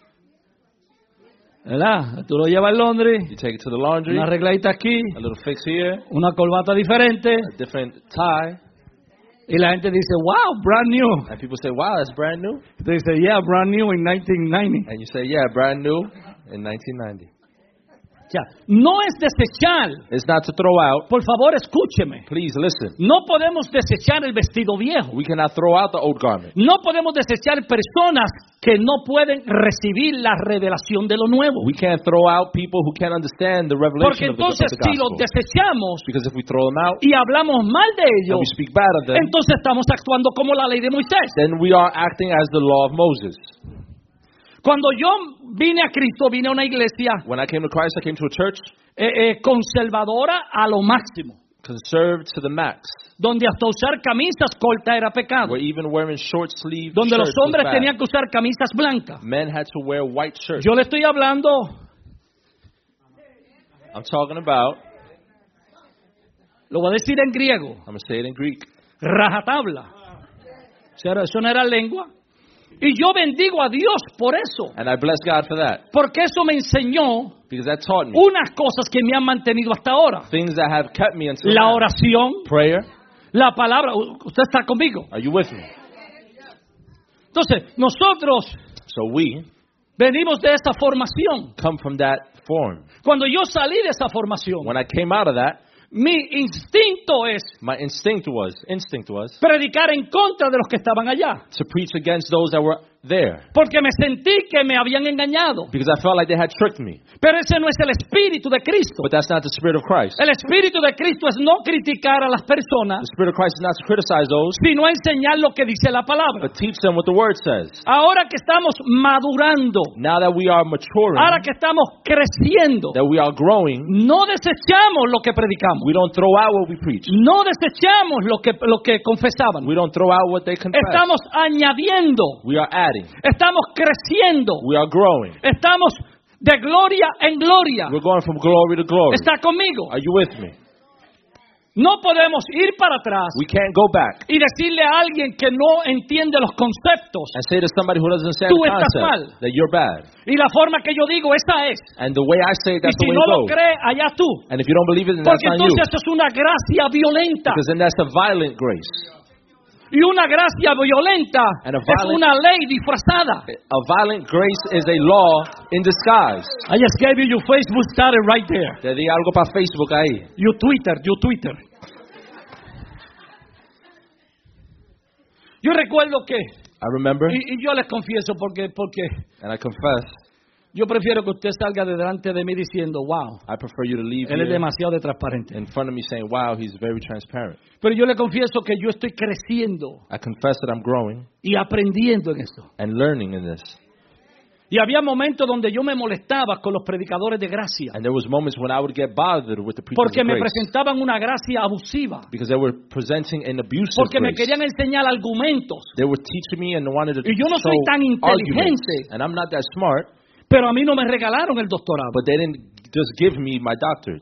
¿Verdad? Tú lo llevas al laundry, You take it to the laundry, una arregladita aquí, a little fix here, una corbata diferente, a different tie, y la gente dice, wow, brand new. and people say, "Wow, that's brand new." Te dice, yeah, brand new in 1990. And you say, "Yeah, brand new in 1990." O sea, no es desechar. It's not to throw out. Por favor, escúcheme. Please listen. No podemos desechar el vestido viejo. We cannot throw out the old garment. No podemos desechar personas que no pueden recibir la revelación de lo nuevo. We can't throw out people who can't understand the Porque revelation of entonces the si los gospel. desechamos Because if we throw them out y hablamos mal de and ellos, we speak bad of them, entonces estamos actuando como la ley de Moisés. then we are acting as the law of Moses. Cuando yo vine a Cristo, vine a una iglesia When I came to Christ, I came to a church conservadora a lo máximo, conserved to the max, donde hasta usar camisas cortas era pecado, where even wearing short sleeve donde los shirts was hombres bad. tenían que usar camisas blancas. Men had to wear white shirts. Yo le estoy hablando, I'm talking about, lo voy a decir en griego, I'm going to say it in Greek. rajatabla. O sea, eso no era lengua. Y yo bendigo a Dios por eso, And I bless God for that, porque eso me enseñó because that taught me unas cosas que me han mantenido hasta ahora. things that have kept me until La now. oración, Prayer. la palabra. ¿Usted está conmigo? Are you with me? Entonces, nosotros So we venimos de esa formación. come from that form. Cuando yo salí de esa formación, When I came out of that, mi instinto es my instinct was predicar en contra de los que estaban allá, to preach against those that were there, porque me sentí que me habían engañado. because I felt like they had tricked me. Pero ese no es el espíritu de Cristo. But that's not the spirit of Christ. El espíritu de Cristo es no criticar a las personas, The spirit of Christ is not to criticize those, sino enseñar lo que dice la palabra. but teach them what the word says. Ahora que estamos madurando, Now that we are maturing, ahora que estamos creciendo, that we are growing, no desechamos lo que predicamos, we don't throw out what we preach. no desechamos lo que confesaban. We don't throw out what they confess. Estamos añadiendo, We are adding. estamos creciendo, We are growing. estamos de gloria en gloria. We're going from glory to glory. ¿Está conmigo? Are you with me? No podemos ir para atrás We can't go back y decirle a alguien que no entiende los conceptos. and say to somebody who doesn't understand Tú the estás concept mal. that you're bad. Y la forma que yo digo, esa es. And the way I say it, Y that's si the way no it lo goes. cree, allá tú. And if you don't believe it, then that's Porque on you. entonces eso es una gracia violenta. Because then that's a violent grace. Y una gracia violenta And a es violent- una ley disfrazada. A violent grace is a law in disguise. I just gave you your Facebook status right there. Te di algo para Facebook ahí. Your Twitter. Yo recuerdo que, I remember, y yo les confieso porque and I confess, yo prefiero que usted salga de delante de mí diciendo, wow, I prefer you to leave él es here demasiado transparente. in front of me saying, wow, he's very transparent. Pero yo le confieso que yo estoy creciendo I confess that I'm growing y aprendiendo en esto. and learning in this. Y había momentos donde yo me molestaba con los predicadores de gracia, And there was moments when I would get bothered with the preachers porque of me grace, presentaban una gracia abusiva, because they were presenting an abusive porque me grace. querían enseñar argumentos. They were teaching me and wanted to Y yo no show soy tan arguments. inteligente. And I'm not that smart, Pero a mí no me regalaron el doctorado. but they didn't just give me my doctorate.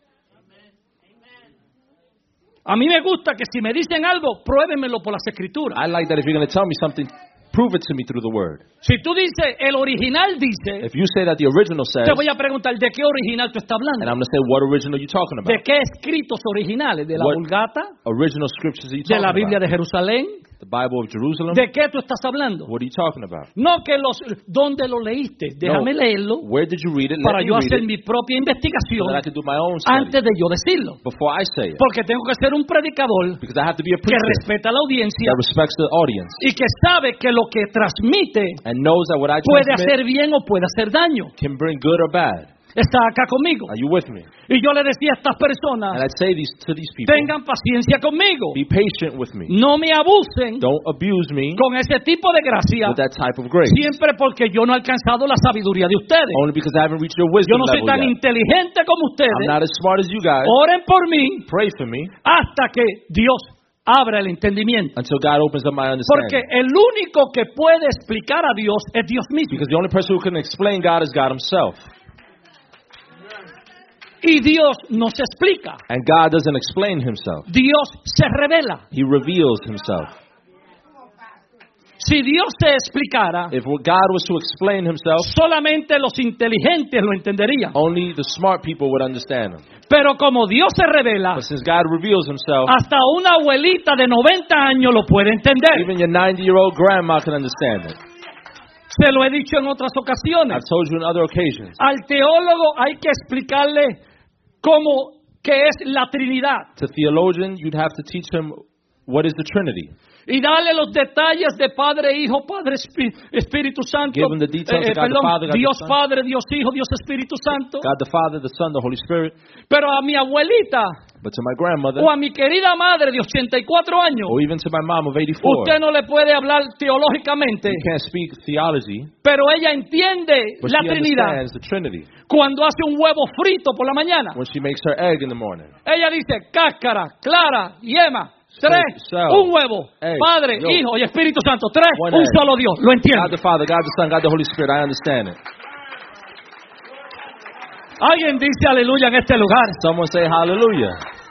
A mí me gusta que si me dicen algo, pruébenmelo por las escrituras. I like that if you're going to tell me something, prove it to me through the word. Si tú dices, el original dice, If you say that the original says, te voy a preguntar, ¿de qué original tú estás and hablando? I'm going to say, what original are you talking ¿De about? qué escritos originales? ¿De la What Vulgata? Original scriptures are you ¿De talking la Biblia about? de Jerusalén? The Bible of Jerusalem? ¿De qué tú estás hablando? What are you talking about? No que ¿dónde lo leíste? Déjame No. leerlo Where did you read it? para Let me yo read hacer it mi propia so investigación that I can do my own study antes de yo decirlo. before I say it. Porque tengo que ser un predicador Because I have to be a que preacher respeta a la audiencia that respects the audience y que sabe que lo que transmite and knows that what I puede transmit hacer bien o puede hacer daño. can bring good or bad. está acá conmigo. Are you with me? Y yo le decía a estas And personas, I'd say to these people, tengan paciencia conmigo. be patient with me. No me abusen Don't abuse me con ese tipo de gracia, with that type of grace. siempre porque yo no he alcanzado la sabiduría de ustedes. Only because I haven't reached your Yo wisdom no soy level tan yet. inteligente como I'm ustedes. not as smart as you guys. Oren por mí Pray for me hasta que Dios abra el entendimiento. until God opens up my Porque understanding. el único que puede explicar a Dios es Dios mismo. Because the only person who can explain God is God himself. Y Dios no se explica. And God doesn't explain himself. Dios se revela. He reveals himself. Si Dios se explicara, If God was to explain himself, solamente los inteligentes lo entenderían. only the smart people would understand him. Pero como Dios se revela, But since God reveals himself, hasta una abuelita de 90 años lo puede entender. even your 90-year-old grandma can understand it. Se lo he dicho en otras ocasiones. I've told you on other occasions. Al teólogo hay que explicarle cómo que es la Trinidad To theologian, you'd have to teach him what is the Trinity. y darle los detalles de Padre, Hijo, Padre, Espíritu Santo. Give him the details of God the Perdón, Father, God the Dios Son. Padre, Dios Hijo, Dios Espíritu Santo. God the Father, the Son, the Holy Spirit. Pero a mi abuelita But to my grandmother, o a mi querida madre de 84 años, or even to my mom of 84, usted no le puede hablar teológicamente, you can't speak theology, pero ella entiende but la she Trinidad understands the Trinity. cuando hace un huevo frito por la mañana. When she makes her egg in the morning. Ella dice cáscara, clara, yema. Tres, Shell, un huevo, egg, Padre, yolk. Hijo y Espíritu Santo. Tres, One un egg. solo Dios. Lo God entiende. the Father, God the Son, God the Holy Spirit. I understand it. Alguien dice aleluya en este lugar. Someone say hallelujah.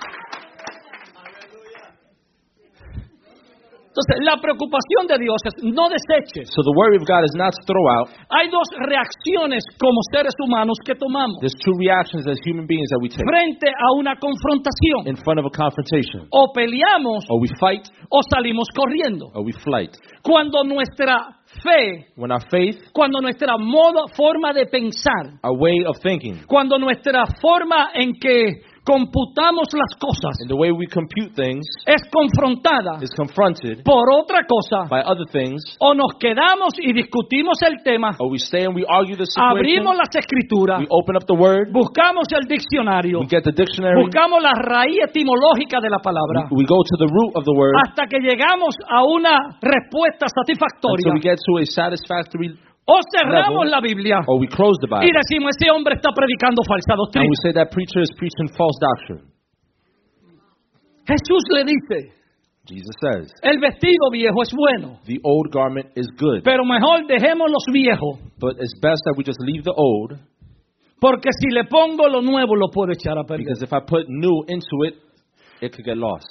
Entonces, la preocupación de Dios es no deseches. So the worry of God is not to throw out. Hay dos reacciones como seres humanos que tomamos There's two reactions as human beings that we take frente a una confrontación. in front of a confrontation. O peleamos Or we fight, o salimos corriendo. or we flight. Cuando nuestra fe, When our faith, cuando nuestra forma de pensar, our way of thinking, cuando nuestra forma en que computamos las cosas and the way we compute things es confrontada is confronted por otra cosa, by other things, o nos quedamos y discutimos el tema, or we stay and we argue the situation, abrimos las escrituras, we open up the word, buscamos el diccionario, we get the dictionary, buscamos la raíz etimológica de la palabra, we go to the root of the word hasta que llegamos a una respuesta satisfactoria, until we get to a satisfactory, o cerramos level, la Biblia or we close the y Bible. decimos, ese hombre está predicando falsa And doctrina. we say that preacher is preaching false doctrine. Jesús le dice, Jesus says, el vestido viejo es bueno, the old garment is good, pero mejor dejemos los viejos, but it's best that we just leave the old, porque si le pongo lo nuevo lo puedo echar a perder. because if I put new into it, it could get lost.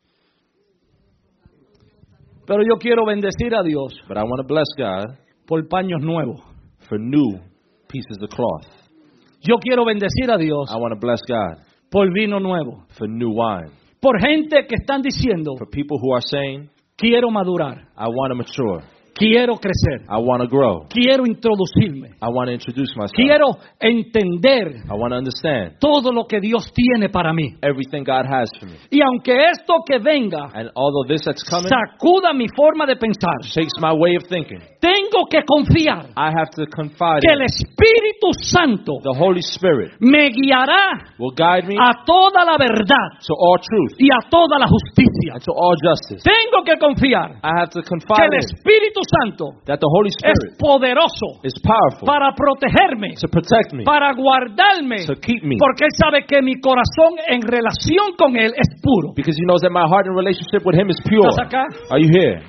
Pero yo quiero bendecir a Dios But I want to bless God por paños nuevos. for new pieces of cloth. Yo quiero bendecir a Dios I want to bless God por vino nuevo. for new wine. Por gente que están diciendo, For people who are saying, quiero madurar, I want to mature. quiero crecer, I want to grow. quiero introducirme, I want to introduce myself. quiero entender I want to understand todo lo que Dios tiene para mí. everything God has for me. Y aunque esto que venga And although this that's coming sacuda mi forma de pensar, shakes my way of thinking, tengo que confiar I have to confide que el in Espíritu Santo the Holy Spirit me guiará will guide me a toda la verdad to all truth y a toda la justicia. and to all justice. Tengo que confiar I have to que confide el in Espíritu Santo that the Holy es Spirit poderoso is powerful para protegerme, to protect me, para guardarme, to keep me, porque Él sabe que mi corazón en relación con Él es puro. because He knows that my heart in relationship with Him is pure. ¿Estás acá? Are you here?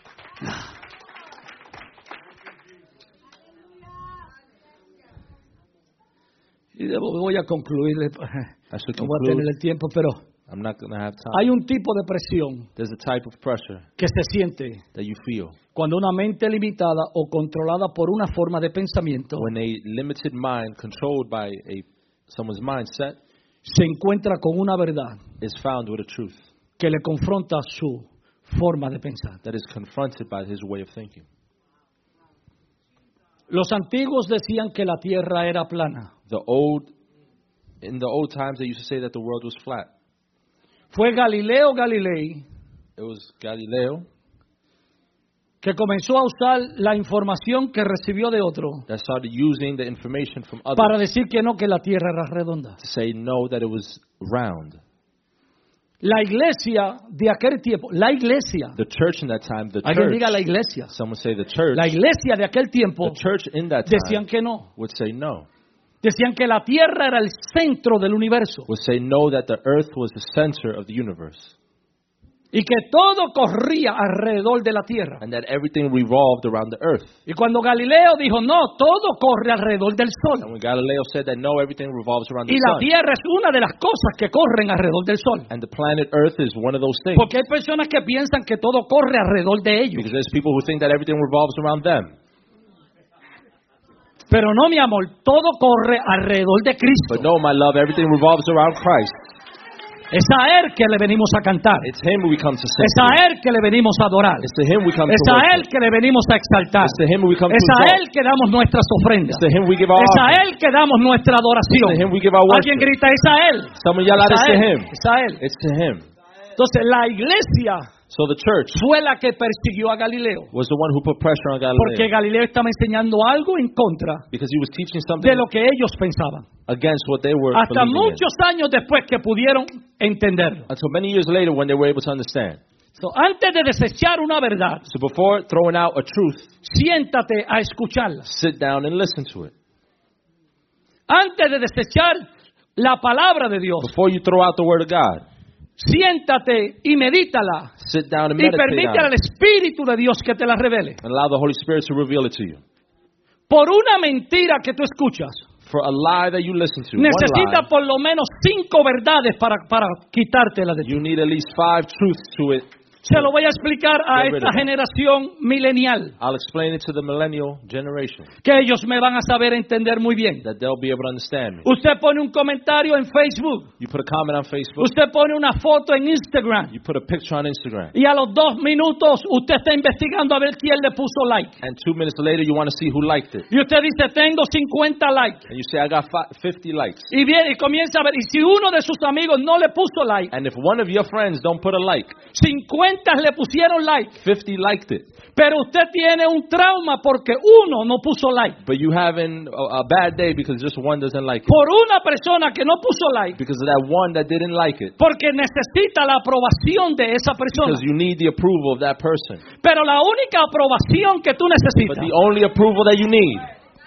Y voy a concluir, I should no voy a tener conclude. el tiempo, pero I'm not going to have time. hay un tipo de presión There's a type of pressure que se siente that you feel cuando una mente limitada o controlada por una forma de pensamiento when a limited mind controlled by someone's mindset se encuentra con una verdad is found with a truth que le confronta su forma de pensar. that is confronted by his way of thinking. Los antiguos decían que la tierra era plana. In the old times, they used to say that the world was flat. Fue Galileo Galilei It was Galileo que comenzó a usar la información que recibió de otro that started using the information from others para decir que no, que la tierra era redonda. to say no, that it was round. La iglesia de aquel tiempo, la iglesia, The church in that time, the alguien church, diga la iglesia, someone say the church, la iglesia de aquel tiempo the church in that decían time que no. would say no. Decían que la tierra era el centro del universo Would say no, that the earth was the center of the universe. y que todo corría alrededor de la tierra. And that everything revolved around the earth. Y cuando Galileo dijo, no, todo corre alrededor del sol. And when Galileo said that no, everything revolves around Y the la sun. tierra es una de las cosas que corren alrededor del sol. And the planet earth is one of those things. Porque hay personas que piensan que todo corre alrededor de ellos. Because there's people who think that everything revolves around them. Pero no, mi amor, todo corre alrededor de Cristo. But no, my love, everything revolves around Christ. Es a Él que le venimos a cantar. It's Him we come to sing. Es a Él que le venimos a adorar. It's to Him we come Es to a worship. Él que le venimos a exaltar. It's to Him we come Es to a exalt. Él que damos nuestras ofrendas. It's to Him we give our Es a offering. Él que damos nuestra It's to adoración. Him we give our Alguien worship. grita, es a Él. Someone yell out, Es it's a to Él. Him. Es a Él. It's to Him. Entonces la iglesia So the church fue la que persiguió a Galileo. was the one who put pressure on Porque Galileo. Galileo estaba enseñando algo en contra Because he was teaching something de lo que ellos pensaban. against what they were Hasta believing in. muchos años después que pudieron entenderlo. Until many years later when they were able to understand. So, antes de desechar una verdad, So before throwing out a truth, siéntate a escucharla. sit down and listen to it. Antes de desechar la palabra de Dios, Before you throw out the word of God, siéntate y medítala. sit down and Y meditate permite on al it. Espíritu de Dios que te la revele. And allow the Holy Spirit to reveal it to you. Por una mentira que tú escuchas, For a lie that you listen to, one necesitas lie, por lo menos 5 verdades para quitártela de ti. you need at least 5 truths to it. Se lo voy a explicar a Get rid esta of it. generación milenial, I'll explain it to the millennial generation, que ellos me van a saber entender muy bien. that they'll be able to understand me. Usted pone un comentario en Facebook, You put a comment on Facebook, usted pone una foto en Instagram, you put a picture on Instagram, y a los 2 minutos usted está investigando a ver quién le puso like. and 2 minutes later you want to see who liked it. Y usted dice, tengo 50 likes. And you say, I got 50 likes. Y viene y comienza a ver, y si uno de sus amigos no le puso like, And if one of your friends don't put a like, 50 le pusieron like, 50 liked it. pero usted tiene un trauma porque uno no puso like. But you having a bad day because just one doesn't like it. Por una persona que no puso like, Because of that one that didn't like it. porque necesita la aprobación de esa persona. Because you need the approval of that person. Pero la única aprobación que tú But necesitas, the only approval that you need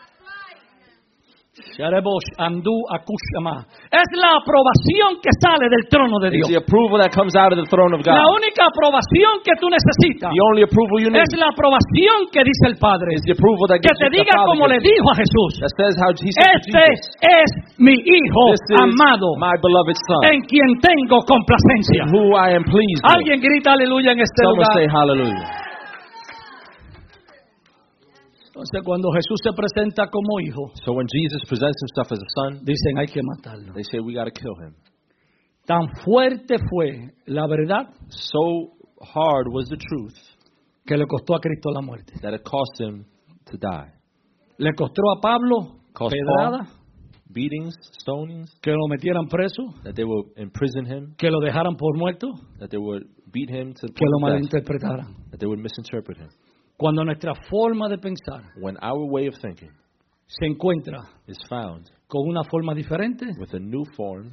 es la aprobación que sale del trono de is Dios. the approval that comes out of the throne of God. La única aprobación que tú necesitas The only approval you need es la aprobación que dice el Padre. is the approval that Que gives te the diga Father como le gives you. dijo a Jesús: That says how he said to este Jesus, es mi Hijo this is amado, my beloved Son, en quien tengo complacencia. in who I am pleased with. Alguien grita aleluya en este Someone lugar. say hallelujah. Entonces, cuando Jesús se presenta como hijo, So when Jesus presents himself as a son, dicen hay que matarlo. they say we got to kill him. Tan fuerte fue la verdad So hard was the truth que le costó a Cristo la muerte. that it cost him to die. Le costó a Pablo Cost pedrada, Beatings, stonings, que lo metieran preso, that they would imprison him, que lo dejaran por muerto, that they would beat him to the que lo point of death, malinterpretaran. that they would misinterpret him. Cuando nuestra forma de pensar When our way of thinking se encuentra is found con una forma diferente, with a new form,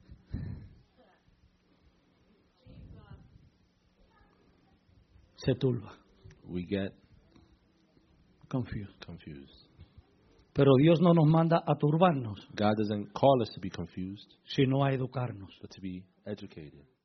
se turba, we get confused. confused. Pero Dios no nos manda a turbarnos, God doesn't call us to be confused, sino a educarnos. but to be educated.